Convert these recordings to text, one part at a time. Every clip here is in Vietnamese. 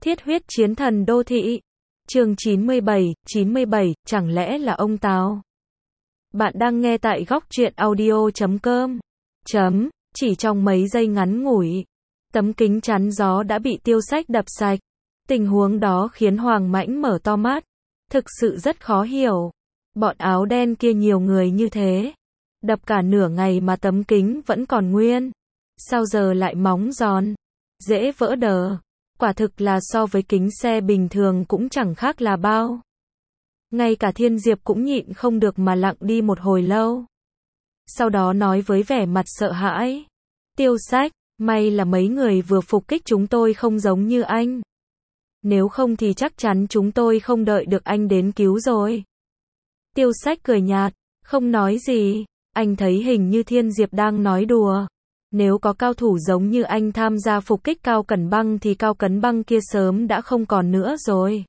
Thiết huyết chiến thần đô thị. Chương 97, chẳng lẽ là ông Tào? Bạn đang nghe tại góc truyện audio.com. Chỉ trong mấy giây ngắn ngủi, tấm kính chắn gió đã bị Tiêu Sách đập sạch. Tình huống đó khiến Hoàng Mãnh mở to mắt. Thực sự rất khó hiểu. Bọn áo đen kia nhiều người như thế. Đập cả nửa ngày mà tấm kính vẫn còn nguyên. Sao giờ lại móng giòn? Dễ vỡ đờ. Quả thực là so với kính xe bình thường cũng chẳng khác là bao. Ngay cả Thiên Diệp cũng nhịn không được mà lặng đi một hồi lâu. Sau đó nói với vẻ mặt sợ hãi. Tiêu Sách, may là mấy người vừa phục kích chúng tôi không giống như anh. Nếu không thì chắc chắn chúng tôi không đợi được anh đến cứu rồi. Tiêu Sách cười nhạt, không nói gì. Anh thấy hình như Thiên Diệp đang nói đùa. Nếu có cao thủ giống như anh tham gia phục kích Cao Cẩn Băng thì Cao Cẩn Băng kia sớm đã không còn nữa rồi.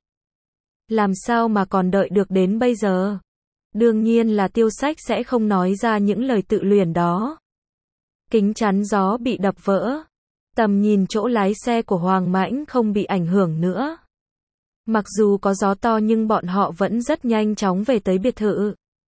Làm sao mà còn đợi được đến bây giờ? Đương nhiên là Tiêu Sách sẽ không nói ra những lời tự luyện đó. Kính chắn gió bị đập vỡ. Tầm nhìn chỗ lái xe của Hoàng Mãnh không bị ảnh hưởng nữa. Mặc dù có gió to nhưng bọn họ vẫn rất nhanh chóng về tới biệt thự.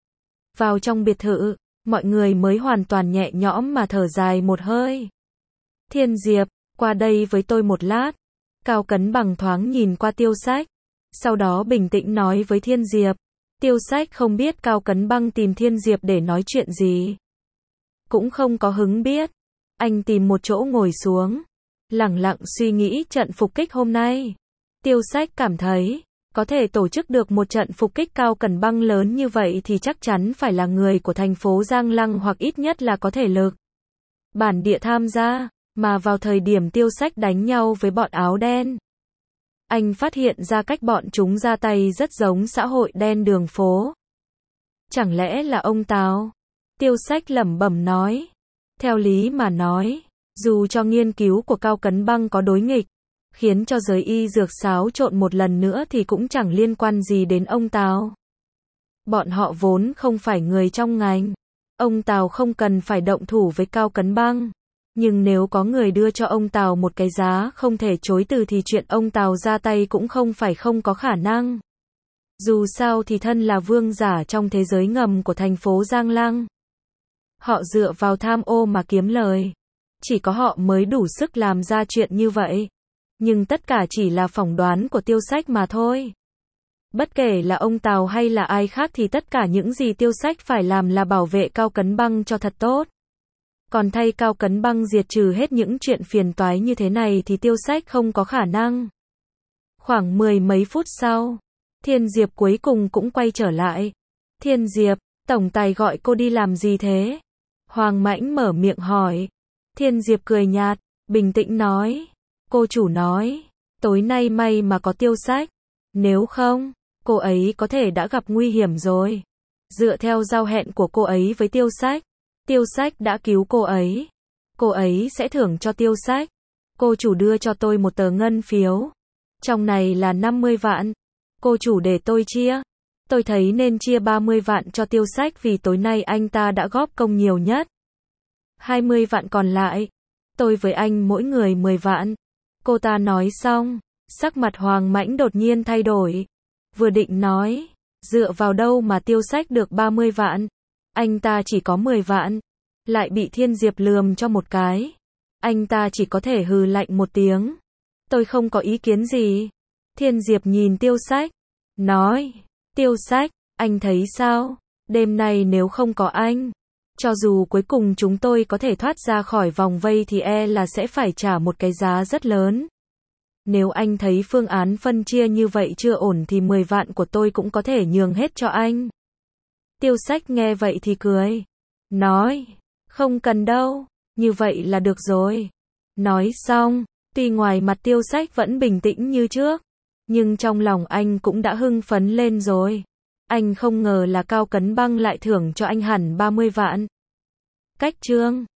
Vào trong biệt thự, mọi người mới hoàn toàn nhẹ nhõm mà thở dài một hơi. Thiên Diệp, qua đây với tôi một lát. Cao Cẩn Bằng thoáng nhìn qua Tiêu Sách. Sau đó bình tĩnh nói với Thiên Diệp. Tiêu Sách không biết Cao Cẩn Băng tìm Thiên Diệp để nói chuyện gì. Cũng không có hứng biết. Anh tìm một chỗ ngồi xuống. Lẳng lặng suy nghĩ trận phục kích hôm nay. Tiêu Sách cảm thấy, có thể tổ chức được một trận phục kích Cao Cẩn Băng lớn như vậy thì chắc chắn phải là người của thành phố Giang Lăng hoặc ít nhất là có thể lực bản địa tham gia, mà vào thời điểm Tiêu Sách đánh nhau với bọn áo đen. Anh phát hiện ra cách bọn chúng ra tay rất giống xã hội đen đường phố. Chẳng lẽ là ông Tào? Tiêu Sách lẩm bẩm nói. Theo lý mà nói, dù cho nghiên cứu của Cao Cẩn Băng có đối nghịch, khiến cho giới y dược xáo trộn một lần nữa thì cũng chẳng liên quan gì đến ông Tào. Bọn họ vốn không phải người trong ngành. Ông Tào không cần phải động thủ với Cao Cẩn Băng. Nhưng nếu có người đưa cho ông Tào một cái giá không thể chối từ thì chuyện ông Tào ra tay cũng không phải không có khả năng. Dù sao thì thân là vương giả trong thế giới ngầm của thành phố Giang Lăng. Họ dựa vào tham ô mà kiếm lời. Chỉ có họ mới đủ sức làm ra chuyện như vậy. Nhưng tất cả chỉ là phỏng đoán của Tiêu Sách mà thôi. Bất kể là ông Tào hay là ai khác thì tất cả những gì Tiêu Sách phải làm là bảo vệ Cao Cẩn Băng cho thật tốt. Còn thay Cao Cẩn Băng diệt trừ hết những chuyện phiền toái như thế này thì Tiêu Sách không có khả năng. Khoảng 10 mấy phút sau, Thiên Diệp cuối cùng cũng quay trở lại. Thiên Diệp, tổng tài gọi cô đi làm gì thế? Hoàng Mãnh mở miệng hỏi. Thiên Diệp cười nhạt, bình tĩnh nói. Cô chủ nói, tối nay may mà có Tiêu Sách. Nếu không, cô ấy có thể đã gặp nguy hiểm rồi. Dựa theo giao hẹn của cô ấy với Tiêu Sách, Tiêu Sách đã cứu cô ấy. Cô ấy sẽ thưởng cho Tiêu Sách. Cô chủ đưa cho tôi một tờ ngân phiếu. Trong này là 50 vạn. Cô chủ để tôi chia. Tôi thấy nên chia 30 vạn cho Tiêu Sách vì tối nay anh ta đã góp công nhiều nhất. 20 vạn còn lại, tôi với anh mỗi người 10 vạn. Cô ta nói xong, sắc mặt Hoàng Mãnh đột nhiên thay đổi. Vừa định nói, dựa vào đâu mà Tiêu Sách được 30 vạn? Anh ta chỉ có 10 vạn. Lại bị Thiên Diệp lườm cho một cái. Anh ta chỉ có thể hừ lạnh một tiếng. Tôi không có ý kiến gì. Thiên Diệp nhìn Tiêu Sách, nói, Tiêu Sách, anh thấy sao? Đêm nay nếu không có anh, cho dù cuối cùng chúng tôi có thể thoát ra khỏi vòng vây thì là sẽ phải trả một cái giá rất lớn. Nếu anh thấy phương án phân chia như vậy chưa ổn thì 10 vạn của tôi cũng có thể nhường hết cho anh. Tiêu Sách nghe vậy thì cười. Nói, không cần đâu, như vậy là được rồi. Nói xong, tuy ngoài mặt Tiêu Sách vẫn bình tĩnh như trước, nhưng trong lòng anh cũng đã hưng phấn lên rồi. Anh không ngờ là Cao Cẩn Băng lại thưởng cho anh hẳn 30 vạn. Cách chương